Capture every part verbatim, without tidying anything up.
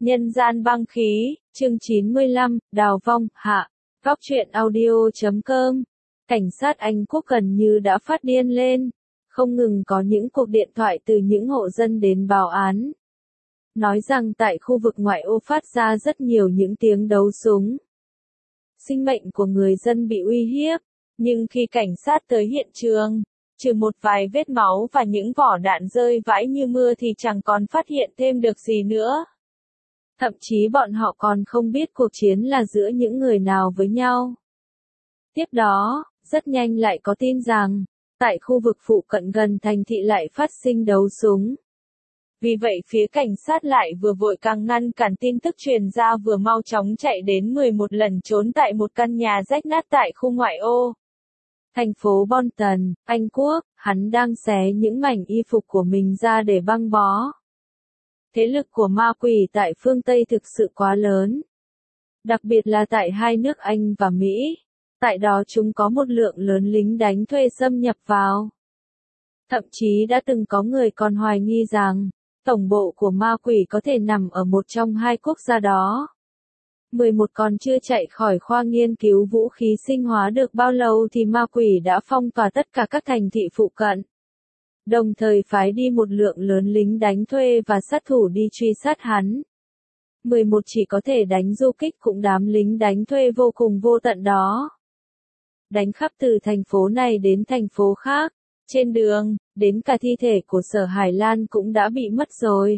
Nhân gian băng khí, chương chín mươi lăm, Đào Vong, hạ. Góc truyện audio chấm com. Cảnh sát Anh Quốc gần như đã phát điên lên. Không ngừng có những cuộc điện thoại từ những hộ dân đến báo án. Nói rằng tại khu vực ngoại ô phát ra rất nhiều những tiếng đấu súng. Sinh mệnh của người dân bị uy hiếp. Nhưng khi cảnh sát tới hiện trường, trừ một vài vết máu và những vỏ đạn rơi vãi như mưa thì chẳng còn phát hiện thêm được gì nữa. Thậm chí bọn họ còn không biết cuộc chiến là giữa những người nào với nhau. Tiếp đó, rất nhanh lại có tin rằng, tại khu vực phụ cận gần thành thị lại phát sinh đấu súng. Vì vậy phía cảnh sát lại vừa vội càng ngăn cản tin tức truyền ra vừa mau chóng chạy đến mười một lần trốn tại một căn nhà rách nát tại khu ngoại ô. Thành phố Bolton, Anh Quốc, hắn đang xé những mảnh y phục của mình ra để băng bó. Thế lực của ma quỷ tại phương Tây thực sự quá lớn. Đặc biệt là tại hai nước Anh và Mỹ. Tại đó chúng có một lượng lớn lính đánh thuê xâm nhập vào. Thậm chí đã từng có người còn hoài nghi rằng, tổng bộ của ma quỷ có thể nằm ở một trong hai quốc gia đó. mười một còn chưa chạy khỏi khoa nghiên cứu vũ khí sinh hóa được bao lâu thì ma quỷ đã phong tỏa tất cả các thành thị phụ cận. Đồng thời phái đi một lượng lớn lính đánh thuê và sát thủ đi truy sát hắn. mười một chỉ có thể đánh du kích cũng đám lính đánh thuê vô cùng vô tận đó. Đánh khắp từ thành phố này đến thành phố khác, trên đường, đến cả thi thể của Sở Hải Lan cũng đã bị mất rồi.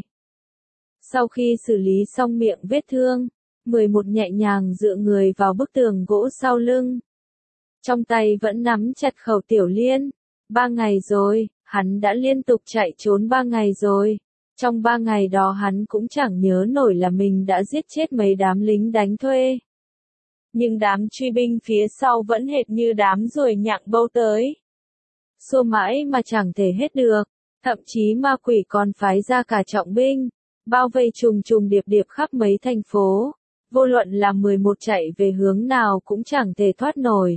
Sau khi xử lý xong miệng vết thương, mười một nhẹ nhàng dựa người vào bức tường gỗ sau lưng. Trong tay vẫn nắm chặt khẩu tiểu liên. Ba ngày rồi, hắn đã liên tục chạy trốn ba ngày rồi. Trong ba ngày đó hắn cũng chẳng nhớ nổi là mình đã giết chết mấy đám lính đánh thuê. Nhưng đám truy binh phía sau vẫn hệt như đám ruồi nhặng bâu tới. Xua mãi mà chẳng thể hết được. Thậm chí ma quỷ còn phái ra cả trọng binh, bao vây trùng trùng điệp điệp khắp mấy thành phố. Vô luận là mười một chạy về hướng nào cũng chẳng thể thoát nổi.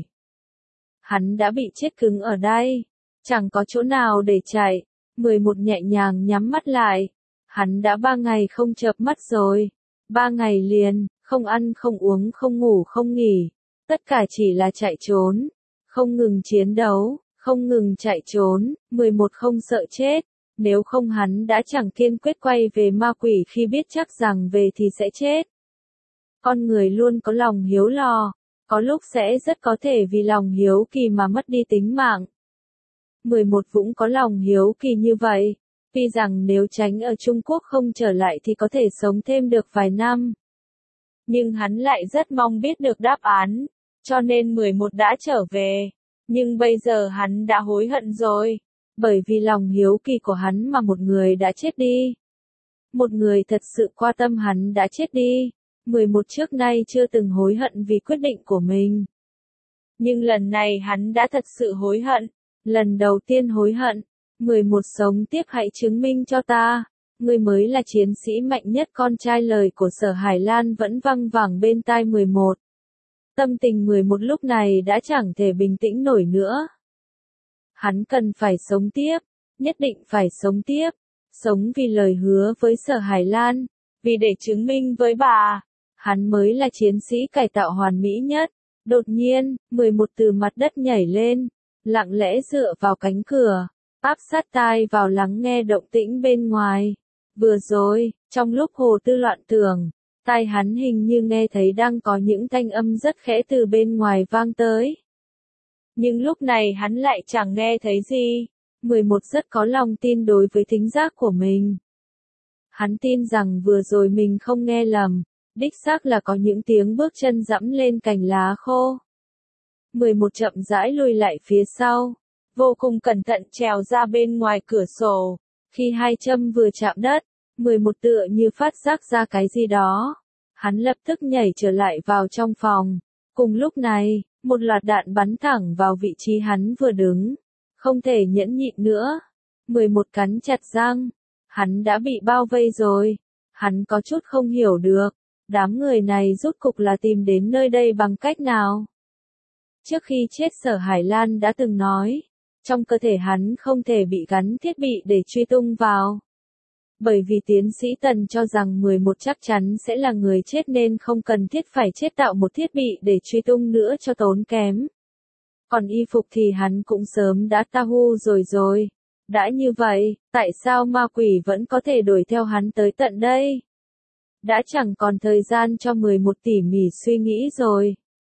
Hắn đã bị chết cứng ở đây. Chẳng có chỗ nào để chạy. mười một nhẹ nhàng nhắm mắt lại. Hắn đã ba ngày không chợp mắt rồi. Ba ngày liền, không ăn không uống không ngủ không nghỉ. Tất cả chỉ là chạy trốn. Không ngừng chiến đấu, không ngừng chạy trốn. mười một không sợ chết. Nếu không hắn đã chẳng kiên quyết quay về ma quỷ khi biết chắc rằng về thì sẽ chết. Con người luôn có lòng hiếu lò. Có lúc sẽ rất có thể vì lòng hiếu kỳ mà mất đi tính mạng. mười một cũng có lòng hiếu kỳ như vậy, vì rằng nếu tránh ở Trung Quốc không trở lại thì có thể sống thêm được vài năm. Nhưng hắn lại rất mong biết được đáp án, cho nên mười một đã trở về. Nhưng bây giờ hắn đã hối hận rồi, bởi vì lòng hiếu kỳ của hắn mà một người đã chết đi. Một người thật sự quan tâm hắn đã chết đi. mười một trước nay chưa từng hối hận vì quyết định của mình. Nhưng lần này hắn đã thật sự hối hận. Lần đầu tiên hối hận. mười một sống tiếp hãy chứng minh cho ta. Ngươi mới là chiến sĩ mạnh nhất. Con trai lời của Sở Hải Lan vẫn văng vẳng bên tai mười một. Tâm tình mười một lúc này đã chẳng thể bình tĩnh nổi nữa. Hắn cần phải sống tiếp. Nhất định phải sống tiếp. Sống vì lời hứa với Sở Hải Lan. Vì để chứng minh với bà. Hắn mới là chiến sĩ cải tạo hoàn mỹ nhất. Đột nhiên, mười một từ mặt đất nhảy lên. Lặng lẽ dựa vào cánh cửa. Áp sát tai vào lắng nghe động tĩnh bên ngoài. Vừa rồi, trong lúc Hồ Tư loạn tưởng, tai hắn hình như nghe thấy đang có những thanh âm rất khẽ từ bên ngoài vang tới. Nhưng lúc này hắn lại chẳng nghe thấy gì. mười một rất có lòng tin đối với thính giác của mình. Hắn tin rằng vừa rồi mình không nghe lầm. Đích xác là có những tiếng bước chân dẫm lên cành lá khô. mười một chậm rãi lùi lại phía sau. Vô cùng cẩn thận trèo ra bên ngoài cửa sổ. Khi hai châm vừa chạm đất, mười một tựa như phát giác ra cái gì đó. Hắn lập tức nhảy trở lại vào trong phòng. Cùng lúc này, một loạt đạn bắn thẳng vào vị trí hắn vừa đứng. Không thể nhẫn nhịn nữa. mười một cắn chặt răng. Hắn đã bị bao vây rồi. Hắn có chút không hiểu được. Đám người này rốt cục là tìm đến nơi đây bằng cách nào? Trước khi chết Sở Hải Lan đã từng nói, trong cơ thể hắn không thể bị gắn thiết bị để truy tung vào. Bởi vì tiến sĩ Tần cho rằng mười một chắc chắn sẽ là người chết nên không cần thiết phải chế tạo một thiết bị để truy tung nữa cho tốn kém. Còn y phục thì hắn cũng sớm đã tahu rồi rồi. Đã như vậy, tại sao ma quỷ vẫn có thể đuổi theo hắn tới tận đây? Đã chẳng còn thời gian cho mười một tỉ mỉ suy nghĩ rồi.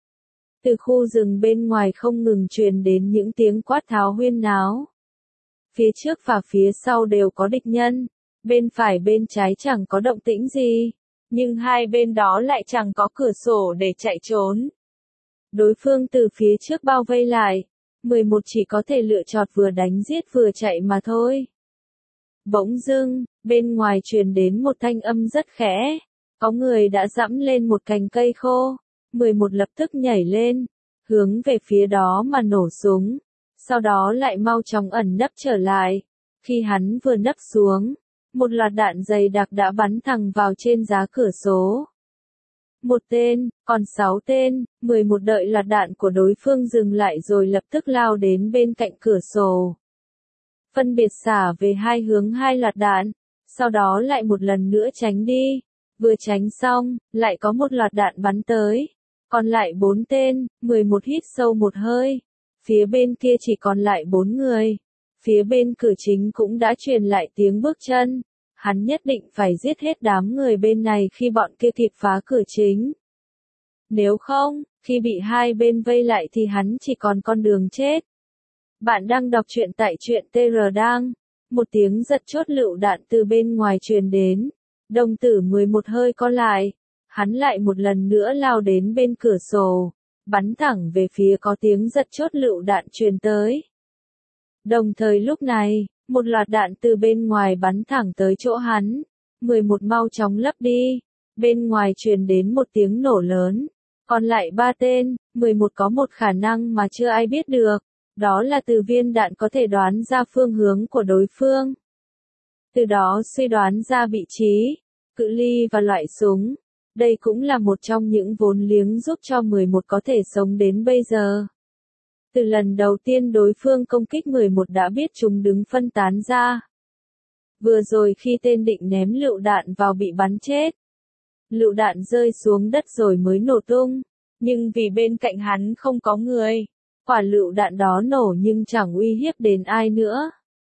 Từ khu rừng bên ngoài không ngừng truyền đến những tiếng quát tháo huyên náo. Phía trước và phía sau đều có địch nhân, bên phải bên trái chẳng có động tĩnh gì, nhưng hai bên đó lại chẳng có cửa sổ để chạy trốn. Đối phương từ phía trước bao vây lại, mười một chỉ có thể lựa chọn vừa đánh giết vừa chạy mà thôi. Bỗng dưng, bên ngoài truyền đến một thanh âm rất khẽ, có người đã giẫm lên một cành cây khô, mười một lập tức nhảy lên, hướng về phía đó mà nổ súng, sau đó lại mau chóng ẩn nấp trở lại. Khi hắn vừa nấp xuống, một loạt đạn dày đặc đã bắn thẳng vào trên giá cửa sổ. Một tên, còn sáu tên, mười một đợi loạt đạn của đối phương dừng lại rồi lập tức lao đến bên cạnh cửa sổ. Phân biệt xả về hai hướng hai loạt đạn, sau đó lại một lần nữa tránh đi. Vừa tránh xong, lại có một loạt đạn bắn tới. Còn lại bốn tên, mười một hít sâu một hơi. Phía bên kia chỉ còn lại bốn người. Phía bên cửa chính cũng đã truyền lại tiếng bước chân. Hắn nhất định phải giết hết đám người bên này khi bọn kia kịp phá cửa chính. Nếu không, khi bị hai bên vây lại thì hắn chỉ còn con đường chết. Bạn đang đọc truyện tại truyện tê rờ đang. Một tiếng giật chốt lựu đạn từ bên ngoài truyền đến. Đồng tử mười một hơi co lại. Hắn lại một lần nữa lao đến bên cửa sổ. Bắn thẳng về phía có tiếng giật chốt lựu đạn truyền tới. Đồng thời lúc này, một loạt đạn từ bên ngoài bắn thẳng tới chỗ hắn. mười một mau chóng lấp đi. Bên ngoài truyền đến một tiếng nổ lớn. Còn lại ba tên, mười một có một khả năng mà chưa ai biết được. Đó là từ viên đạn có thể đoán ra phương hướng của đối phương. Từ đó suy đoán ra vị trí, cự ly và loại súng. Đây cũng là một trong những vốn liếng giúp cho mười một có thể sống đến bây giờ. Từ lần đầu tiên đối phương công kích mười một đã biết chúng đứng phân tán ra. Vừa rồi khi tên định ném lựu đạn vào bị bắn chết. Lựu đạn rơi xuống đất rồi mới nổ tung. Nhưng vì bên cạnh hắn không có người, quả lựu đạn đó nổ nhưng chẳng uy hiếp đến ai nữa.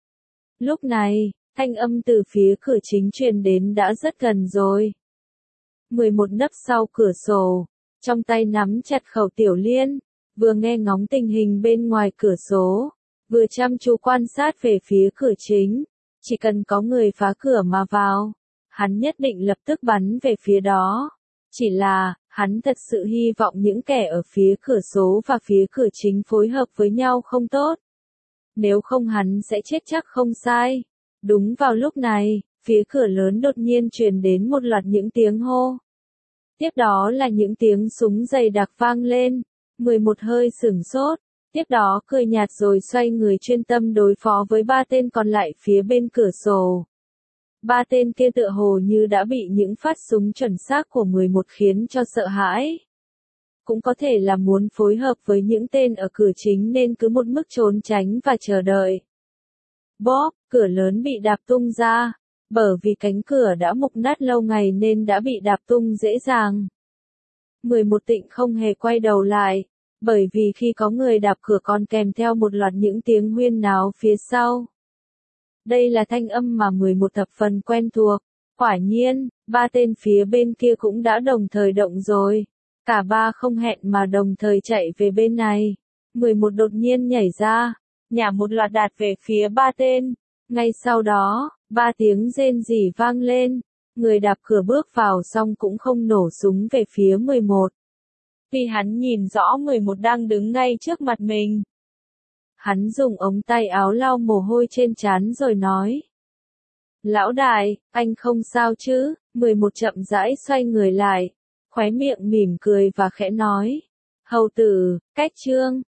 Lúc này, thanh âm từ phía cửa chính truyền đến đã rất gần rồi. mười một nấp sau cửa sổ, trong tay nắm chặt khẩu tiểu liên, vừa nghe ngóng tình hình bên ngoài cửa sổ, vừa chăm chú quan sát về phía cửa chính. Chỉ cần có người phá cửa mà vào, hắn nhất định lập tức bắn về phía đó. Chỉ là, hắn thật sự hy vọng những kẻ ở phía cửa sổ và phía cửa chính phối hợp với nhau không tốt. Nếu không hắn sẽ chết chắc không sai. Đúng vào lúc này, phía cửa lớn đột nhiên truyền đến một loạt những tiếng hô. Tiếp đó là những tiếng súng dày đặc vang lên. mười một hơi sửng sốt. Tiếp đó cười nhạt rồi xoay người chuyên tâm đối phó với ba tên còn lại phía bên cửa sổ. Ba tên kia tựa hồ như đã bị những phát súng chuẩn xác của mười một khiến cho sợ hãi. Cũng có thể là muốn phối hợp với những tên ở cửa chính nên cứ một mức trốn tránh và chờ đợi. Bóp, cửa lớn bị đạp tung ra. Bởi vì cánh cửa đã mục nát lâu ngày nên đã bị đạp tung dễ dàng. mười một tịnh không hề quay đầu lại. Bởi vì khi có người đạp cửa còn kèm theo một loạt những tiếng huyên náo phía sau. Đây là thanh âm mà mười một thập phần quen thuộc. Quả nhiên, ba tên phía bên kia cũng đã đồng thời động rồi. Cả ba không hẹn mà đồng thời chạy về bên này. mười một đột nhiên nhảy ra, nhả một loạt đạn về phía ba tên. Ngay sau đó, ba tiếng rên rỉ vang lên. Người đạp cửa bước vào xong cũng không nổ súng về phía mười một. Vì hắn nhìn rõ mười một đang đứng ngay trước mặt mình. Hắn dùng ống tay áo lau mồ hôi trên trán rồi nói. Lão đại, anh không sao chứ? mười một chậm rãi xoay người lại, khóe miệng mỉm cười và khẽ nói. Hầu tử, cách trương,